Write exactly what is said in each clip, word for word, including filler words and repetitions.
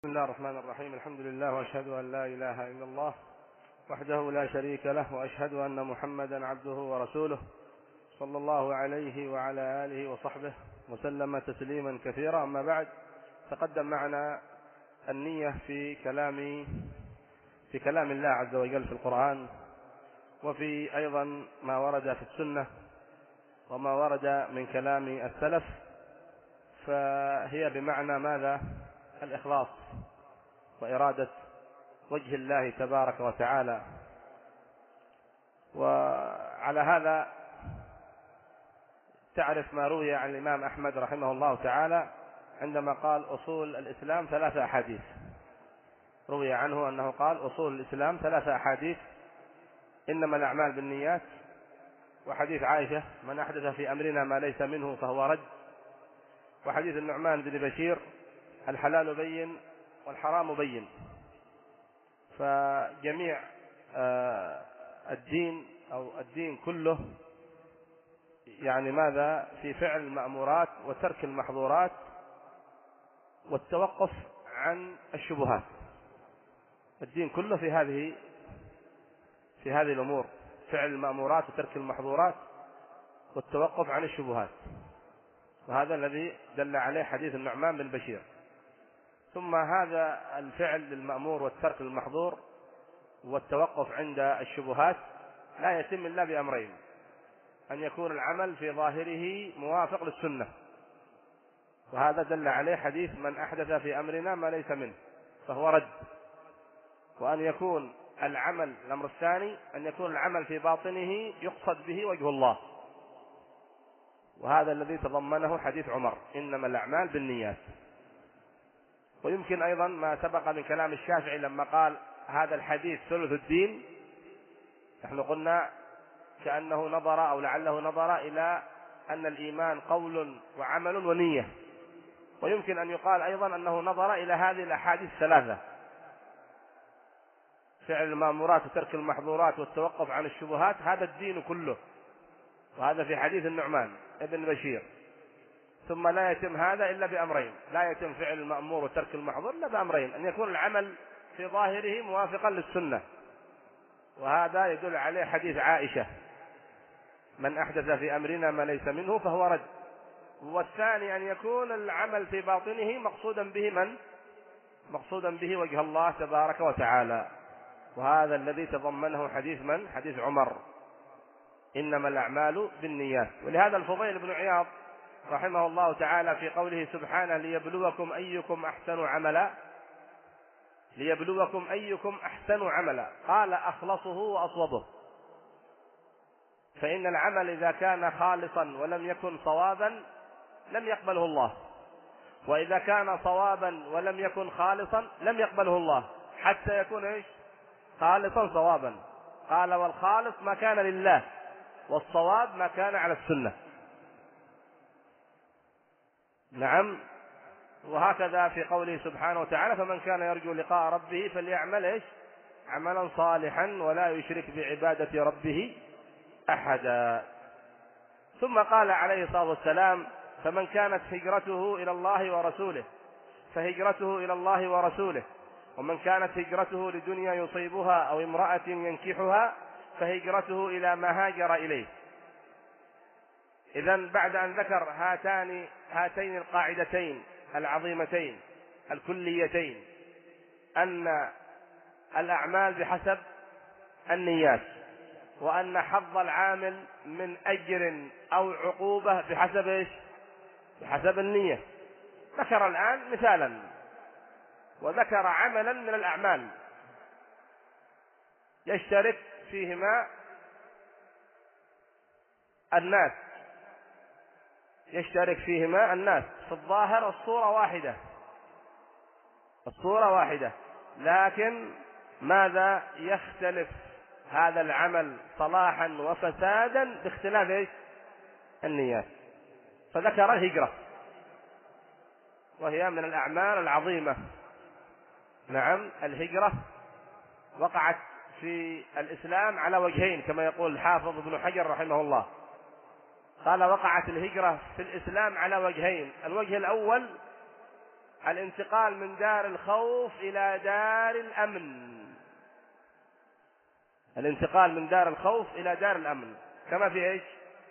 بسم الله الرحمن الرحيم. الحمد لله وأشهد أن لا إله إلا الله وحده لا شريك له، وأشهد أن محمدا عبده ورسوله صلى الله عليه وعلى آله وصحبه وسلم تسليما كثيرا. أما بعد، تقدم معنا النية في كلام في كلام الله عز وجل في القرآن، وفي أيضا ما ورد في السنة وما ورد من كلام السلف، فهي بمعنى ماذا؟ الإخلاص وإرادة وجه الله تبارك وتعالى. وعلى هذا تعرف ما روي عن الإمام أحمد رحمه الله تعالى عندما قال أصول الإسلام ثلاثة أحاديث. روي عنه أنه قال أصول الإسلام ثلاثة أحاديث: إنما الأعمال بالنيات، وحديث عائشة من أحدث في أمرنا ما ليس منه فهو رد، وحديث النعمان بن بشير الحلال بين والحرام بين. فجميع الدين أو الدين كله يعني ماذا؟ في فعل المأمورات وترك المحظورات والتوقف عن الشبهات. الدين كله في هذه في هذه الأمور: فعل المأمورات وترك المحظورات والتوقف عن الشبهات. وهذا الذي دل عليه حديث النعمان بن بشير. ثم هذا الفعل للمأمور والترك للمحظور والتوقف عند الشبهات لا يتم إلا بأمرين: أن يكون العمل في ظاهره موافق للسنة، وهذا دل عليه حديث من أحدث في أمرنا ما ليس منه فهو رد. وأن يكون العمل، الأمر الثاني، أن يكون العمل في باطنه يقصد به وجه الله، وهذا الذي تضمنه حديث عمر: إنما الأعمال بالنيات. ويمكن أيضا ما سبق من كلام الشافعي لما قال هذا الحديث ثلث الدين. نحن قلنا كأنه نظر أو لعله نظر إلى أن الإيمان قول وعمل ونية. ويمكن أن يقال أيضا أنه نظر إلى هذه الأحاديث الثلاثة: فعل المأمورات وترك المحظورات والتوقف عن الشبهات، هذا الدين كله. وهذا في حديث النعمان ابن بشير. ثم لا يتم هذا إلا بأمرين: لا يتم فعل المأمور وترك المحظور إلا بأمرين: أن يكون العمل في ظاهره موافقا للسنة، وهذا يدل عليه حديث عائشة: من أحدث في أمرنا ما ليس منه فهو رد. والثاني أن يكون العمل في باطنه مقصودا به من؟ مقصودا به وجه الله تبارك وتعالى، وهذا الذي تضمنه حديث من؟ حديث عمر: إنما الأعمال بالنيات. ولهذا الفضيل بن عياض رحمه الله تعالى في قوله سبحانه: ليبلوكم أيكم أحسن عملا، ليبلوكم أيكم أحسن عملا، قال أخلصه وأصوبه. فإن العمل إذا كان خالصا ولم يكن صوابا لم يقبله الله، وإذا كان صوابا ولم يكن خالصا لم يقبله الله، حتى يكون إيش؟ خالصا صوابا. قال: والخالص ما كان لله، والصواب ما كان على السنة. نعم. وهكذا في قوله سبحانه وتعالى: فمن كان يرجو لقاء ربه فليعمل إيش؟ عملا صالحا ولا يشرك بعبادة ربه أحدا. ثم قال عليه الصلاة والسلام: فمن كانت هجرته إلى الله ورسوله فهجرته إلى الله ورسوله، ومن كانت هجرته لدنيا يصيبها أو امرأة ينكحها فهجرته إلى ما هاجر إليه. إذن بعد أن ذكر هاتان هاتين القاعدتين العظيمتين الكليتين: أن الأعمال بحسب النيات، وأن حظ العامل من أجر أو عقوبة بحسب إيش؟ بحسب النية. ذكر الآن مثالا، وذكر عملا من الأعمال يشترك فيهما الناس يشترك فيهما الناس في الظاهر الصورة واحدة الصورة واحدة لكن ماذا؟ يختلف هذا العمل صلاحا وفسادا باختلاف إيش؟ النيات. فذكر الهجرة، وهي من الأعمال العظيمة. نعم، الهجرة وقعت في الإسلام على وجهين كما يقول الحافظ ابن حجر رحمه الله. قال: وقعت الهجرة في الإسلام على وجهين: الوجه الأول الانتقال من دار الخوف إلى دار الأمن، الانتقال من دار الخوف إلى دار الأمن، كما في إيش؟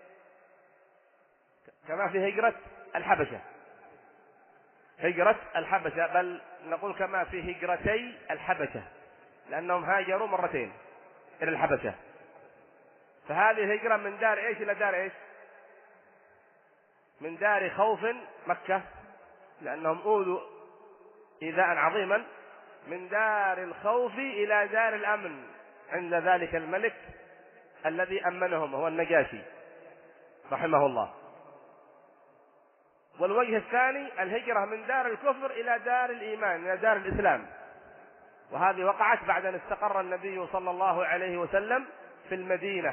كما في هجرة الحبشة، هجرة الحبشة، بل نقول كما في هجرتي الحبشة، لأنهم هاجروا مرتين إلى الحبشة. فهذه هجرة من دار إيش إلى دار إيش؟ من دار خوف مكة، لأنهم أوذوا إيذاء عظيما، من دار الخوف إلى دار الأمن عند ذلك الملك الذي أمنهم هو النجاشي رحمه الله. والوجه الثاني الهجرة من دار الكفر إلى دار الإيمان، إلى دار الإسلام، وهذه وقعت بعد أن استقر النبي صلى الله عليه وسلم في المدينة،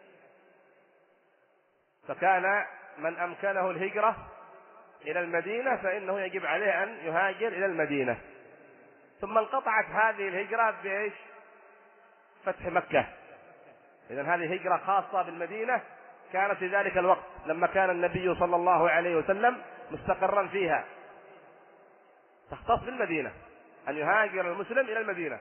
فكان من أمكنه الهجرة إلى المدينة فإنه يجب عليه أن يهاجر إلى المدينة. ثم انقطعت هذه الهجرة بإيش؟ فتح مكة. إذن هذه هجرة خاصة بالمدينة كانت في ذلك الوقت لما كان النبي صلى الله عليه وسلم مستقرا فيها، تختص بالمدينة أن يهاجر المسلم إلى المدينة.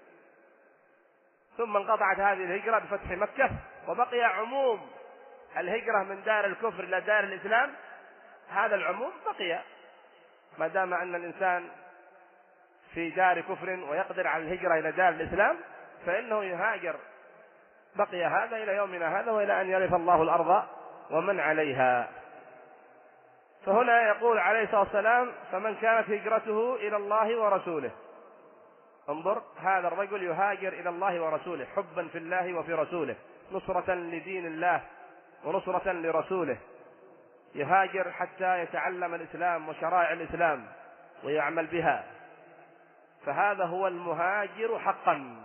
ثم انقطعت هذه الهجرة بفتح مكة، وبقي عموم الهجرة من دار الكفر إلى دار الإسلام، هذا العموم بقي ما دام أن الإنسان في دار كفر ويقدر على الهجرة إلى دار الإسلام فإنه يهاجر، بقي هذا إلى يومنا هذا وإلى أن يرث الله الأرض ومن عليها. فهنا يقول عليه الصلاة والسلام: فمن كانت هجرته إلى الله ورسوله. انظر، هذا الرجل يهاجر إلى الله ورسوله حبا في الله وفي رسوله، نصرة لدين الله ونصرة لرسوله، يهاجر حتى يتعلم الإسلام وشرائع الإسلام ويعمل بها، فهذا هو المهاجر حقا.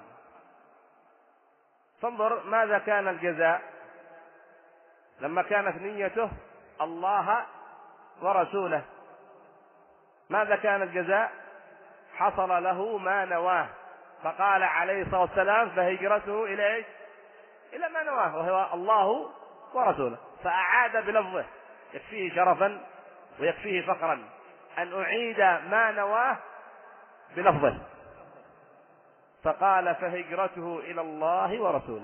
فانظر ماذا كان الجزاء لما كانت نيته الله ورسوله، ماذا كان الجزاء؟ حصل له ما نواه، فقال عليه الصلاة والسلام: فهجرته إلى إيش؟ إلى ما نواه، وهو الله ورسوله. فأعاد بلفظه، يكفيه شرفا ويكفيه فخرا أن أعيد ما نواه بلفظه، فقال: فهجرته إلى الله ورسوله.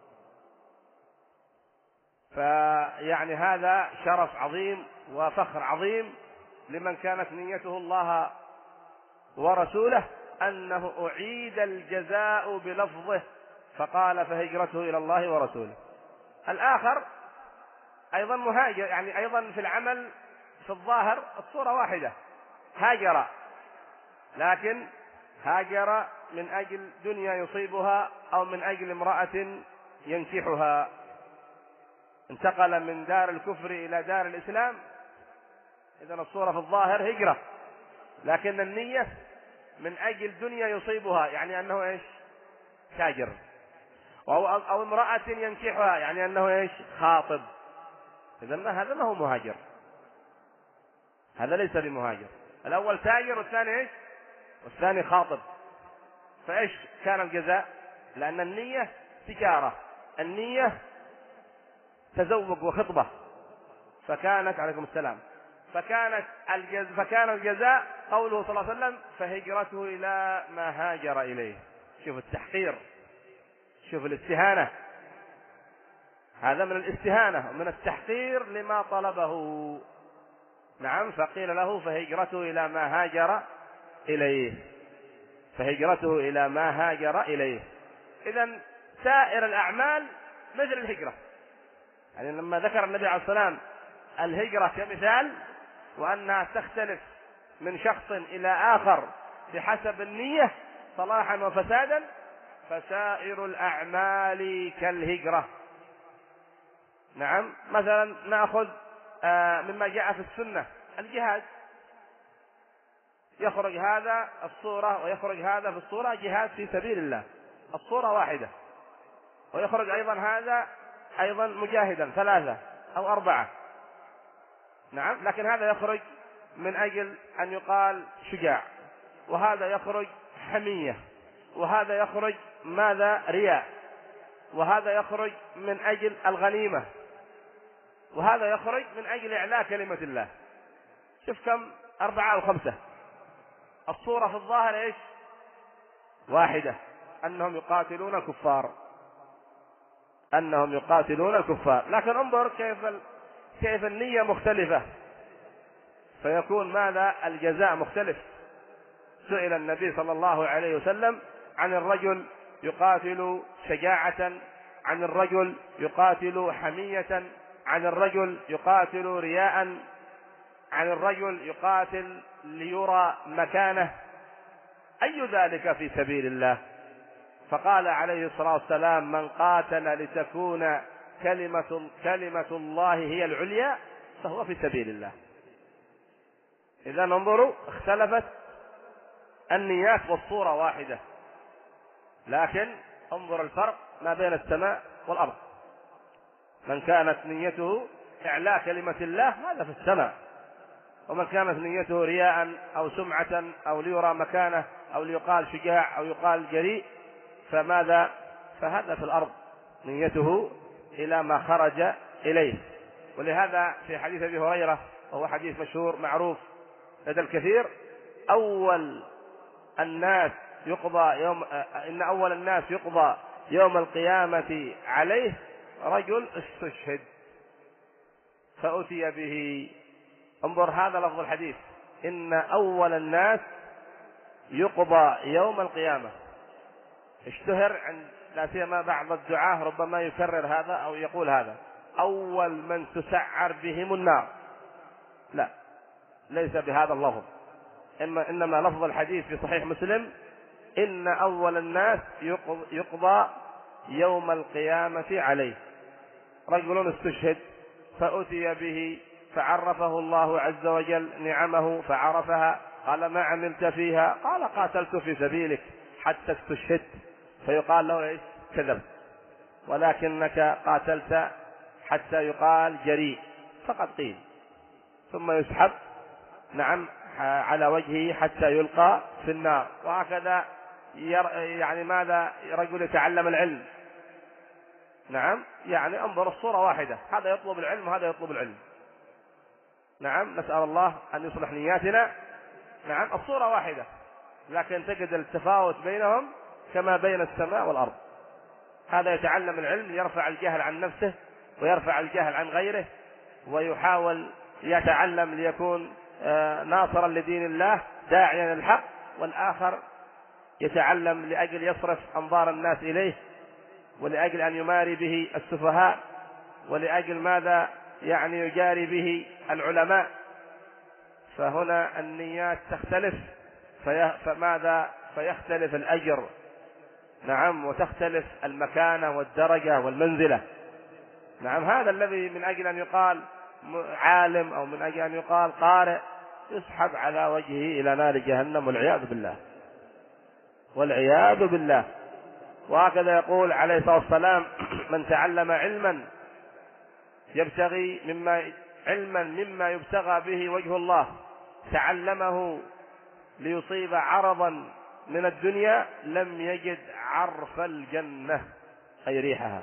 فيعني هذا شرف عظيم وفخر عظيم لمن كانت نيته الله ورسوله، أنه أعيد الجزاء بلفظه، فقال: فهجرته إلى الله ورسوله. الآخر أيضا مهاجر، يعني أيضا في العمل في الظاهر الصورة واحدة، هاجر، لكن هاجر من أجل دنيا يصيبها أو من أجل امرأة ينكحها، انتقل من دار الكفر إلى دار الإسلام. إذن الصورة في الظاهر هجرة، لكن النية من أجل دنيا يصيبها، يعني أنه إيش؟ تاجر، أو, أو امرأة ينكحها، يعني أنه إيش؟ خاطب. إذن هذا ما هو مهاجر، هذا ليس بمهاجر. الأول تاجر والثاني إيش؟ والثاني خاطب. فإيش كان الجزاء؟ لأن النية تجارة، النية تزوج وخطبة، فكانت عليكم السلام فكانت الجز... فكان الجزاء قوله صلى الله عليه وسلم: فهجرته إلى ما هاجر إليه. شوف التحقير، شوف الاستهانة، هذا من الاستهانة ومن التحقير لما طلبه. نعم، فقيل له: فهجرته إلى ما هاجر إليه، فهجرته إلى ما هاجر إليه. إذن سائر الأعمال مثل الهجرة، يعني لما ذكر النبي عليه الصلاة والسلام الهجرة كمثال وأنها تختلف من شخص إلى آخر بحسب النية صلاحا وفسادا، فسائر الأعمال كالهجرة. نعم، مثلا نأخذ مما جاء في السنة الجهاد، يخرج هذا الصورة ويخرج هذا في الصورة، جهاد في سبيل الله، الصورة واحدة، ويخرج أيضا هذا أيضا مجاهدا ثلاثة أو أربعة. نعم، لكن هذا يخرج من أجل أن يقال شجاع، وهذا يخرج حمية، وهذا يخرج ماذا؟ رياء، وهذا يخرج من أجل الغنيمة، وهذا يخرج من أجل إعلاء كلمة الله. شوف كم، أربعة أو خمسة. الصورة في الظاهر ايش؟ واحدة، انهم يقاتلون الكفار، انهم يقاتلون الكفار، لكن انظر كيف ال... كيف النية مختلفة، فيكون ماذا؟ الجزاء مختلف. سئل النبي صلى الله عليه وسلم عن الرجل يقاتل شجاعة، عن الرجل يقاتل حمية، عن الرجل يقاتل رياء، عن الرجل يقاتل ليرى مكانه، أي ذلك في سبيل الله؟ فقال عليه الصلاة والسلام: من قاتل لتكون كلمة, كلمة الله هي العليا فهو في سبيل الله. إذا انظروا، اختلفت النيات والصورة واحدة، لكن انظر الفرق ما بين السماء والأرض. من كانت نيته إعلاء كلمة الله هذا في السماء، ومن كانت نيته رياء أو سمعة أو ليرى مكانه أو ليقال شجاع أو يقال جريء فماذا؟ فهذا في الأرض، نيته إلى ما خرج إليه. ولهذا في حديث أبي هريرة، وهو حديث مشهور معروف لدى الكثير: أول الناس يقضى يوم إن أول الناس يقضى يوم القيامة عليه رجل استشهد فأتي به. انظر هذا لفظ الحديث: إن أول الناس يقضى يوم القيامة. اشتهر عند لا سيما بعض الدعاة ربما يكرر هذا أو يقول هذا: أول من تسعر بهم النار. لا، ليس بهذا اللفظ، إنما لفظ الحديث في صحيح مسلم: إن أول الناس يقضى يوم القيامة عليه رجل استشهد فأتي به فعرفه الله عز وجل نعمه فعرفها، قال: ما عملت فيها؟ قال: قاتلت في سبيلك حتى استشهدت. فيقال له: ايش؟ كذب، ولكنك قاتلت حتى يقال جريء، فقد قيل. ثم يسحب نعم على وجهه حتى يلقى في النار. وهكذا يعني ماذا؟ رجل يتعلم العلم، نعم، يعني انظر الصورة واحدة، هذا يطلب العلم وهذا يطلب العلم، نعم، نسأل الله أن يصلح نياتنا. نعم، الصورة واحدة، لكن تجد التفاوت بينهم كما بين السماء والأرض. هذا يتعلم العلم يرفع الجهل عن نفسه ويرفع الجهل عن غيره، ويحاول يتعلم ليكون ناصرا لدين الله داعيا للحق، والآخر يتعلم لأجل يصرف أنظار الناس إليه، ولأجل أن يماري به السفهاء، ولأجل ماذا؟ يعني يجاري به العلماء. فهنا النيات تختلف، في فماذا؟ فيختلف الأجر، نعم، وتختلف المكانة والدرجة والمنزلة. نعم، هذا الذي من أجل أن يقال عالم أو من أجل أن يقال قارئ يسحب على وجهه إلى نار جهنم والعياذ بالله، والعياذ بالله. وهكذا يقول عليه الصلاة والسلام: من تعلم علما يبتغي مما علما مما يبتغى به وجه الله تعلمه ليصيب عرضا من الدنيا لم يجد عرف الجنة، أي ريحها.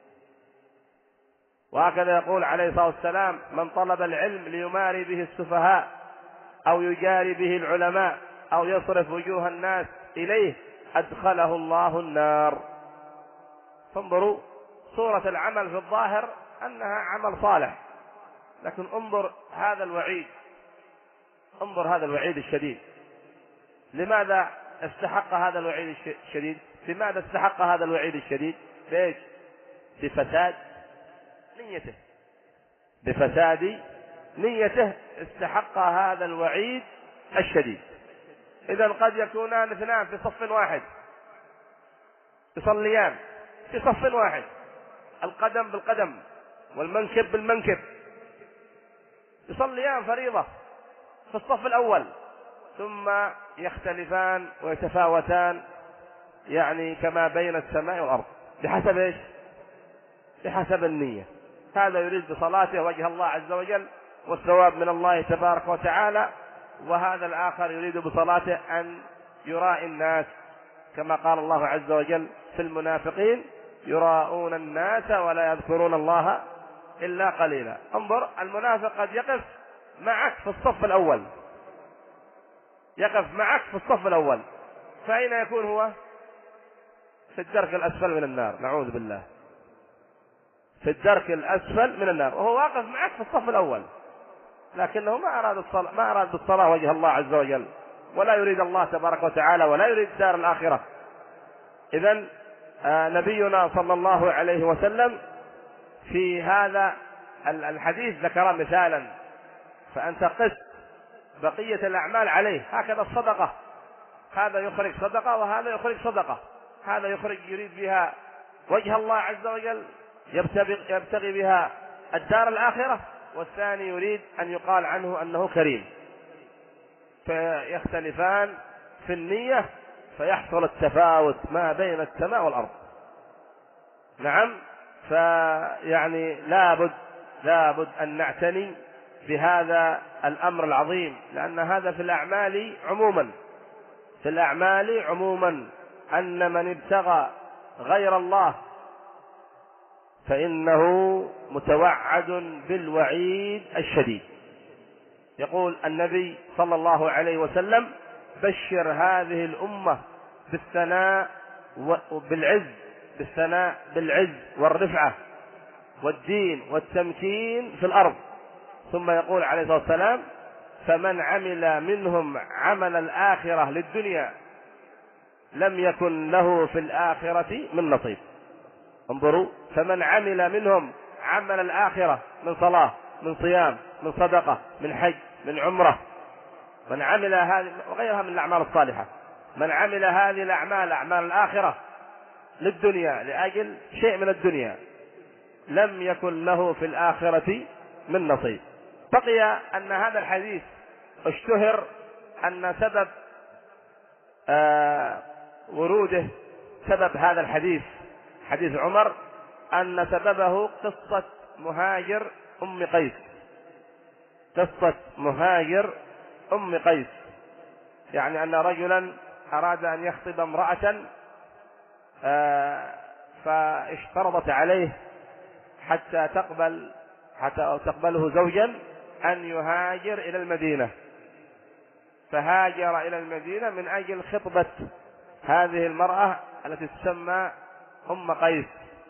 وهكذا يقول عليه الصلاة والسلام: من طلب العلم ليماري به السفهاء أو يجاري به العلماء أو يصرف وجوه الناس إليه أدخله الله النار. فانظروا، صورة العمل في الظاهر أنها عمل صالح، لكن انظر هذا الوعيد، انظر هذا الوعيد الشديد. لماذا استحق هذا الوعيد الشديد؟ لماذا استحق هذا الوعيد الشديد؟ ليش؟ بفساد نيته، بفساد نيته استحق هذا الوعيد الشديد. إذا قد يكونان اثنان في صف واحد يصليان في صف واحد، القدم بالقدم والمنكب بالمنكب، يصليان فريضة في الصف الأول، ثم يختلفان ويتفاوتان يعني كما بين السماء والأرض. بحسب ايش؟ بحسب النية. هذا يريد بصلاته وجه الله عز وجل والثواب من الله تبارك وتعالى، وهذا الآخر يريد بصلاته أن يرائي الناس، كما قال الله عز وجل في المنافقين: يراءون الناس ولا يذكرون الله إلا قليلا. انظر، المنافق قد يقف معك في الصف الأول يقف معك في الصف الأول، فأين يكون هو؟ في الدرك الأسفل من النار، نعوذ بالله، في الدرك الأسفل من النار، وهو واقف معك في الصف الأول، لكنه ما أراد الصلاة، ما أراد بالصلاة وجه الله عز وجل، ولا يريد الله تبارك وتعالى، ولا يريد دار الآخرة. إذن آه نبينا صلى الله عليه وسلم في هذا الحديث ذكر مثالا، فأنت قس بقية الأعمال عليه. هكذا الصدقة، هذا يخرج صدقة وهذا يخرج صدقة، هذا يخرج يريد بها وجه الله عز وجل، يبتغي, يبتغي بها الدار الآخرة، والثاني يريد أن يقال عنه أنه كريم، فيختلفان في النية، فيحصل التفاوت ما بين السماء والأرض. نعم، فيعني لابد لابد أن نعتني بهذا الأمر العظيم، لأن هذا في الأعمال عموما، في الأعمال عموما أن من ابتغى غير الله فإنه متوعد بالوعيد الشديد. يقول النبي صلى الله عليه وسلم: بشر هذه الأمة بالثناء وبالعز، بالثناء بالعز والرفعة والدين والتمكين في الأرض. ثم يقول عليه الصلاة والسلام: فمن عمل منهم عمل الآخرة للدنيا لم يكن له في الآخرة من نصيب. انظروا، فمن عمل منهم عمل الآخرة من صلاة، من صيام، من صدقة، من حج، من عمرة، من عمل هذه وغيرها من الأعمال الصالحة، من عمل هذه الأعمال أعمال الآخرة للدنيا لأجل شيء من الدنيا لم يكن له في الآخرة من نصيب. بقي أن هذا الحديث اشتهر أن سبب آه وروده، سبب هذا الحديث حديث عمر، أن سببه قصة مهاجر أم قيس، قصة مهاجر أم قيس، يعني أن رجلا أراد أن يخطب امرأة آه فاشترطت عليه حتى تقبل حتى تقبله زوجا أن يهاجر إلى المدينة، فهاجر إلى المدينة من أجل خطبة هذه المرأة التي تسمى أم قيس.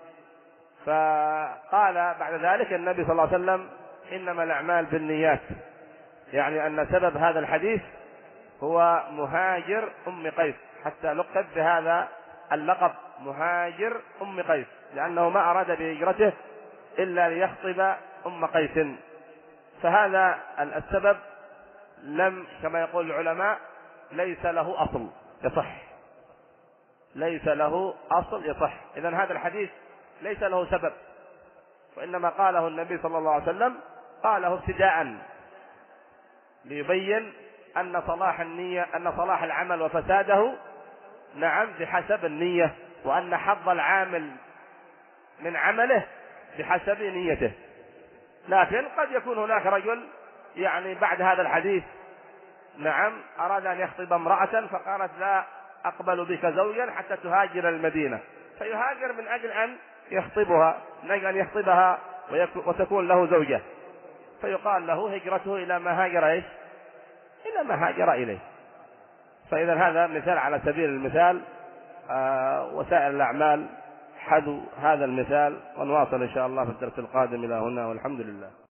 فقال بعد ذلك النبي صلى الله عليه وسلم: إنما الأعمال بالنيات، يعني أن سبب هذا الحديث هو مهاجر أم قيس، حتى لقب بهذا اللقب مهاجر أم قيس، لأنه ما أراد بهجرته إلا ليخطب أم قيس. فهذا السبب لم، كما يقول العلماء، ليس له أصل يصح، ليس له أصل يصح. إذن هذا الحديث ليس له سبب، وإنما قاله النبي صلى الله عليه وسلم قاله ابتداء ليبين أن صلاح النية، أن صلاح العمل وفساده نعم بحسب النية، وأن حظ العامل من عمله بحسب نيته. لكن قد يكون هناك رجل يعني بعد هذا الحديث نعم أراد أن يخطب امرأة فقالت: لا أقبل بك زوجا حتى تهاجر المدينة، فيهاجر من أجل أن يخطبها، من أجل أن يخطبها وتكون له زوجة، فيقال له هجرته إلى ما هاجر إيش؟ إلى ما هاجر إليه. فإذا هذا مثال على سبيل المثال. آه وسائر الأعمال حذو هذا المثال، ونواصل إن شاء الله في الدرس القادم. إلى هنا والحمد لله.